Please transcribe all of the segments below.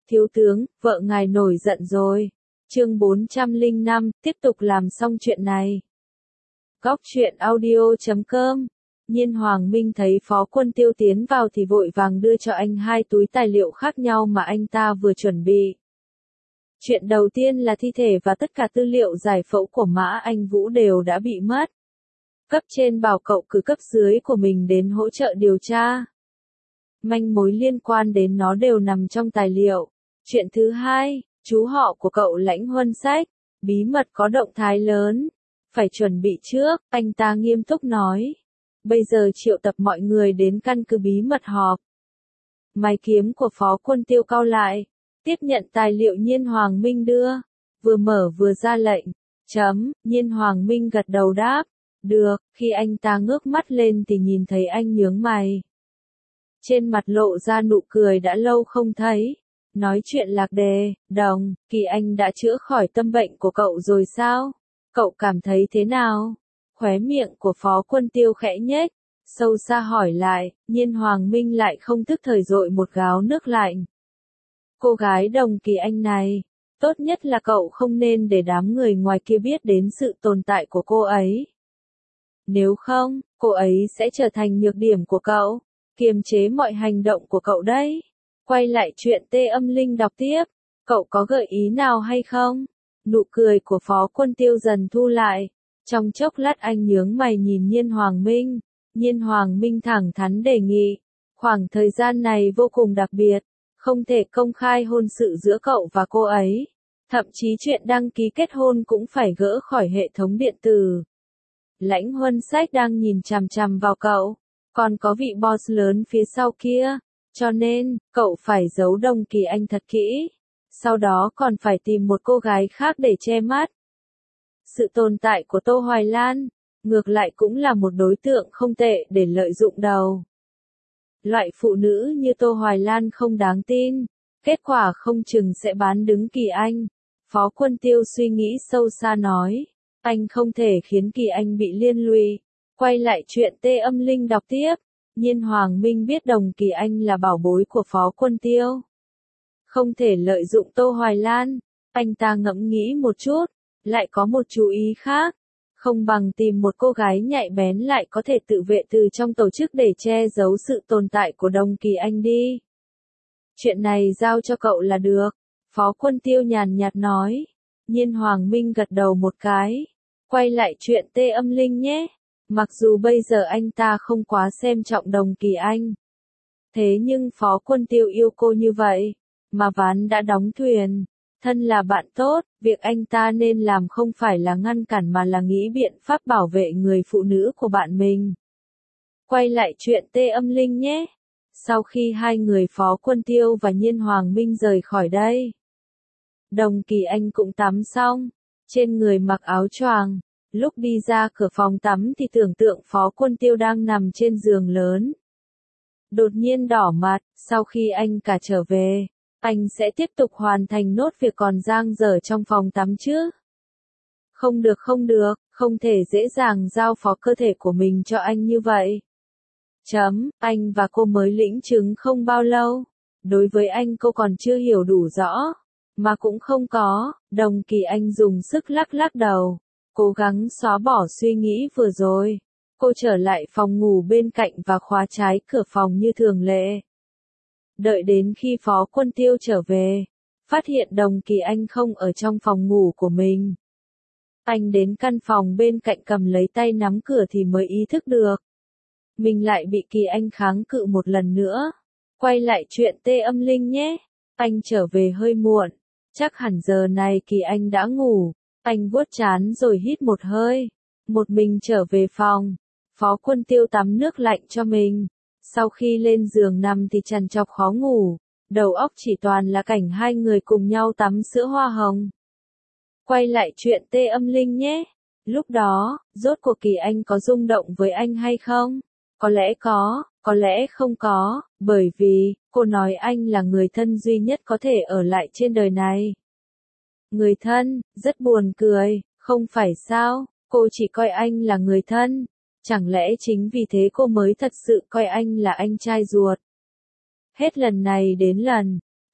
Thiếu tướng, vợ ngài nổi giận rồi. Chương 405, tiếp tục làm xong chuyện này. Góc truyện audio.com. Nhiên Hoàng Minh thấy Phó Quân Tiêu tiến vào thì vội vàng đưa cho anh 2 túi tài liệu khác nhau mà anh ta vừa chuẩn bị. Chuyện đầu tiên là thi thể và tất cả tư liệu giải phẫu của Mã Anh Vũ đều đã bị mất. Cấp trên bảo cậu cử cấp dưới của mình đến hỗ trợ điều tra. Manh mối liên quan đến nó đều nằm trong tài liệu. Chuyện thứ hai, chú họ của cậu Lãnh Huân Sách, bí mật có động thái lớn. Phải chuẩn bị trước, anh ta nghiêm túc nói. Bây giờ triệu tập mọi người đến căn cứ bí mật họp. Mày kiếm của Phó Quân Tiêu cau lại, tiếp nhận tài liệu Nhiên Hoàng Minh đưa, vừa mở vừa ra lệnh. Nhiên Hoàng Minh gật đầu đáp. Được, khi anh ta ngước mắt lên thì nhìn thấy anh nhướng mày. Trên mặt lộ ra nụ cười đã lâu không thấy. Nói chuyện lạc đề, Đồng, Kỳ Anh đã chữa khỏi tâm bệnh của cậu rồi sao? Cậu cảm thấy thế nào? Khóe miệng của Phó Quân Tiêu khẽ nhếch, sâu xa hỏi lại, Nhiên Hoàng Minh lại không thức thời dội một gáo nước lạnh. Cô gái Đồng Kỳ Anh này, tốt nhất là cậu không nên để đám người ngoài kia biết đến sự tồn tại của cô ấy. Nếu không, cô ấy sẽ trở thành nhược điểm của cậu, kiềm chế mọi hành động của cậu đấy. Quay lại chuyện Tê Âm Linh đọc tiếp, cậu có gợi ý nào hay không? Nụ cười của Phó Quân Tiêu dần thu lại, trong chốc lát anh nhướng mày nhìn Nhiên Hoàng Minh. Nhiên Hoàng Minh thẳng thắn đề nghị, khoảng thời gian này vô cùng đặc biệt, không thể công khai hôn sự giữa cậu và cô ấy. Thậm chí chuyện đăng ký kết hôn cũng phải gỡ khỏi hệ thống điện tử. Lãnh Huân Sách đang nhìn chằm chằm vào cậu, còn có vị boss lớn phía sau kia, cho nên, cậu phải giấu Đồng Kỳ Anh thật kỹ, sau đó còn phải tìm một cô gái khác để che mắt. Sự tồn tại của Tô Hoài Lan, ngược lại cũng là một đối tượng không tệ để lợi dụng đầu. Loại phụ nữ như Tô Hoài Lan không đáng tin, kết quả không chừng sẽ bán đứng Kỳ Anh. Phó Quân Tiêu suy nghĩ sâu xa nói. Anh không thể khiến Kỳ Anh bị liên lụy. Quay lại chuyện Tê Âm Linh đọc tiếp. Nhiên Hoàng Minh biết Đồng Kỳ Anh là bảo bối của Phó Quân Tiêu. Không thể lợi dụng Tô Hoài Lan. Anh ta ngẫm nghĩ một chút, lại có một chú ý khác. Không bằng tìm một cô gái nhạy bén lại có thể tự vệ từ trong tổ chức để che giấu sự tồn tại của Đồng Kỳ Anh đi. Chuyện này giao cho cậu là được. Phó Quân Tiêu nhàn nhạt nói. Nhiên Hoàng Minh gật đầu một cái. Quay lại chuyện Tê Âm Linh nhé. Mặc dù bây giờ anh ta không quá xem trọng Đồng Kỳ Anh. Thế nhưng Phó Quân Tiêu yêu cô như vậy, mà ván đã đóng thuyền. Thân là bạn tốt, việc anh ta nên làm không phải là ngăn cản mà là nghĩ biện pháp bảo vệ người phụ nữ của bạn mình. Quay lại chuyện Tê Âm Linh nhé. Sau khi hai người Phó Quân Tiêu và Nhiên Hoàng Minh rời khỏi đây, Đồng Kỳ Anh cũng tắm xong, trên người mặc áo choàng. Lúc đi ra cửa phòng tắm thì tưởng tượng Phó Quân Tiêu đang nằm trên giường lớn. Đột nhiên đỏ mặt, sau khi anh cả trở về, anh sẽ tiếp tục hoàn thành nốt việc còn dang dở trong phòng tắm chứ. Không được, không thể dễ dàng giao phó cơ thể của mình cho anh như vậy. Anh và cô mới lĩnh chứng không bao lâu. Đối với anh cô còn chưa hiểu đủ rõ. Mà cũng không có, Đồng Kỳ Anh dùng sức lắc lắc đầu. Cố gắng xóa bỏ suy nghĩ vừa rồi. Cô trở lại phòng ngủ bên cạnh và khóa trái cửa phòng như thường lệ. Đợi đến khi Phó Quân Tiêu trở về, phát hiện Đồng Kỳ Anh không ở trong phòng ngủ của mình. Anh đến căn phòng bên cạnh cầm lấy tay nắm cửa thì mới ý thức được. Mình lại bị Kỳ Anh kháng cự một lần nữa. Quay lại chuyện Tê Âm Linh nhé. Anh trở về hơi muộn. Chắc hẳn giờ này Kỳ Anh đã ngủ. Anh vuốt trán rồi hít một hơi. Một mình trở về phòng. Phó Quân Tiêu tắm nước lạnh cho mình. Sau khi lên giường nằm thì trằn trọc khó ngủ. Đầu óc chỉ toàn là cảnh hai người cùng nhau tắm sữa hoa hồng. Quay lại chuyện Tê Âm Linh nhé. Lúc đó, rốt cuộc Kỳ Anh có rung động với anh hay không? Có lẽ có lẽ không có, bởi vì, cô nói anh là người thân duy nhất có thể ở lại trên đời này. Người thân, rất buồn cười, không phải sao, cô chỉ coi anh là người thân. Chẳng lẽ chính vì thế cô mới thật sự coi anh là anh trai ruột? Hết lần này đến lần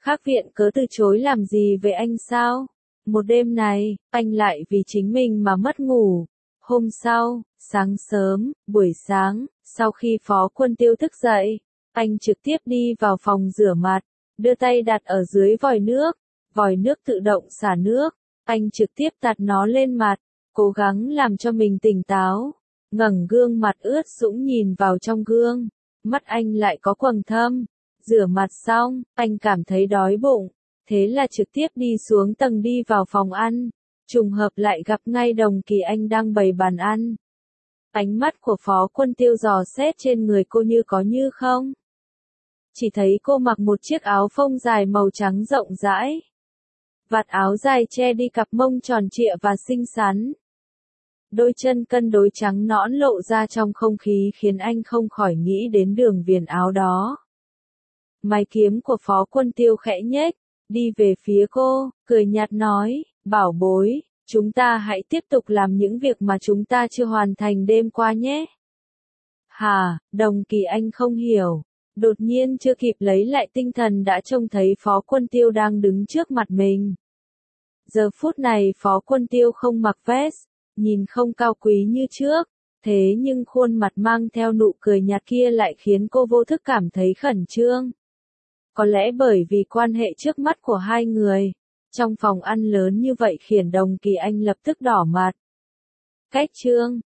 Khác viện cớ từ chối làm gì với anh sao? Một đêm này, anh lại vì chính mình mà mất ngủ. Hôm sau, sáng sớm, buổi sáng, sau khi Phó Quân Tiêu thức dậy, anh trực tiếp đi vào phòng rửa mặt, đưa tay đặt ở dưới vòi nước tự động xả nước, anh trực tiếp tạt nó lên mặt, cố gắng làm cho mình tỉnh táo, ngẩng gương mặt ướt sũng nhìn vào trong gương, mắt anh lại có quầng thâm. Rửa mặt xong, anh cảm thấy đói bụng, thế là trực tiếp đi xuống tầng đi vào phòng ăn, trùng hợp lại gặp ngay Đồng Kỳ Anh đang bày bàn ăn. Ánh mắt của Phó Quân Tiêu dò xét trên người cô như có như không. Chỉ thấy cô mặc một chiếc áo phông dài màu trắng rộng rãi. Vạt áo dài che đi cặp mông tròn trịa và xinh xắn. Đôi chân cân đối trắng nõn lộ ra trong không khí khiến anh không khỏi nghĩ đến đường viền áo đó. Mái kiếm của Phó Quân Tiêu khẽ nhếch, đi về phía cô, cười nhạt nói, bảo bối, chúng ta hãy tiếp tục làm những việc mà chúng ta chưa hoàn thành đêm qua nhé. Hả, Đồng Kỳ Anh không hiểu, đột nhiên chưa kịp lấy lại tinh thần đã trông thấy Phó Quân Tiêu đang đứng trước mặt mình. Giờ phút này Phó Quân Tiêu không mặc vest, nhìn không cao quý như trước, thế nhưng khuôn mặt mang theo nụ cười nhạt kia lại khiến cô vô thức cảm thấy khẩn trương. Có lẽ bởi vì quan hệ trước mắt của hai người, trong phòng ăn lớn như vậy khiến Đồng Kỳ Anh lập tức đỏ mặt. Cách chương